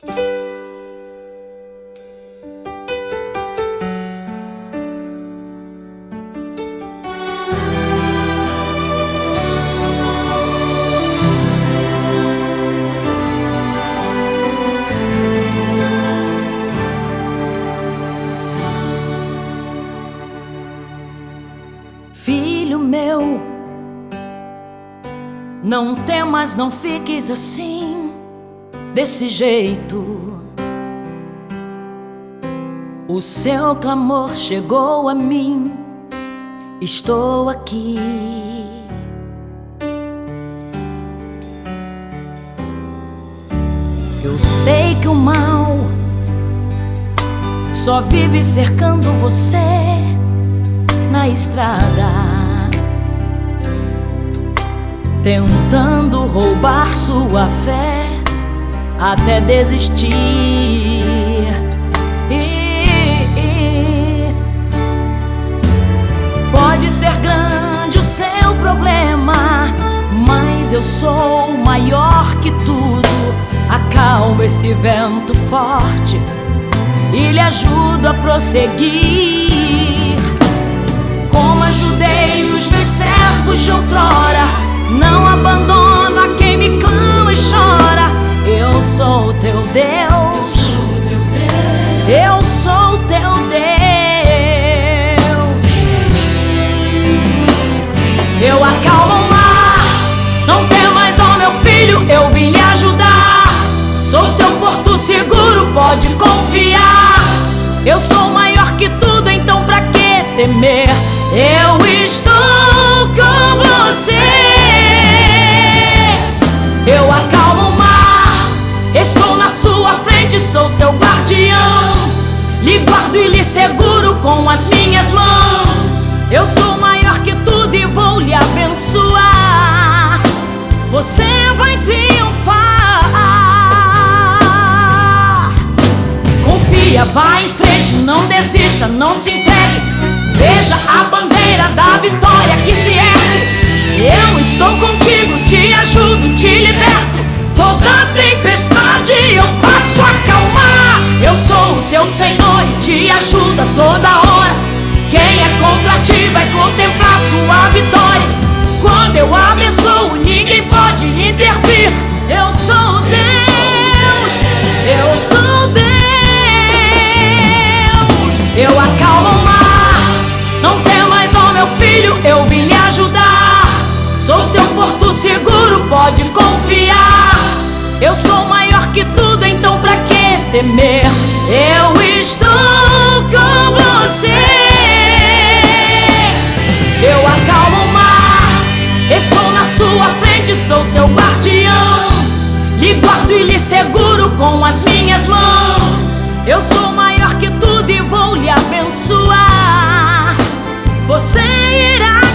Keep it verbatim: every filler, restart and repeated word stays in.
Filho meu, não temas, não fiques assim, desse jeito. O seu clamor chegou a mim, estou aqui. Eu sei que o mal só vive cercando você na estrada, tentando roubar sua fé até desistir. E, e, pode ser grande o seu problema, mas eu sou maior que tudo. Acalmo esse vento forte e lhe ajudo a prosseguir. Como ajudei os meus servos de outrora, não abandono a quem me clama e chora. Eu sou teu Deus, eu sou teu Deus. Eu acalmo o mar, não temas, ó meu filho, eu vim lhe ajudar. Sou seu porto seguro, pode confiar. Eu sou maior que tudo, então pra que temer? Eu estou com você. Eu acalmo o mar, estou na sua frente, sou seu guardião. Lhe guardo e lhe seguro com as minhas mãos. Eu sou maior que tudo e vou lhe abençoar. Você vai triunfar. Confia, vá em frente, não desista, não se entregue. Veja a bandeira da vitória que se ergue. Eu estou contigo, te ajudo, te liberto. Toda tempestade eu faço acalmar. Eu sou o teu Senhor e te ajudo a toda hora. Quem é contra ti vai contemplar sua vitória. Quando eu abençoo, ninguém pode intervir. Eu sou Deus, eu sou Deus. Eu acalmo o mar, não temas, ó meu filho, eu vim lhe ajudar. Sou seu porto seguro, pode confiar. Eu sou maior que tudo, então pra que temer? Eu estou com você. Eu acalmo o mar, estou na sua frente, sou seu guardião. Lhe guardo e lhe seguro com as minhas mãos. Eu sou maior que tudo e vou lhe abençoar. Você irá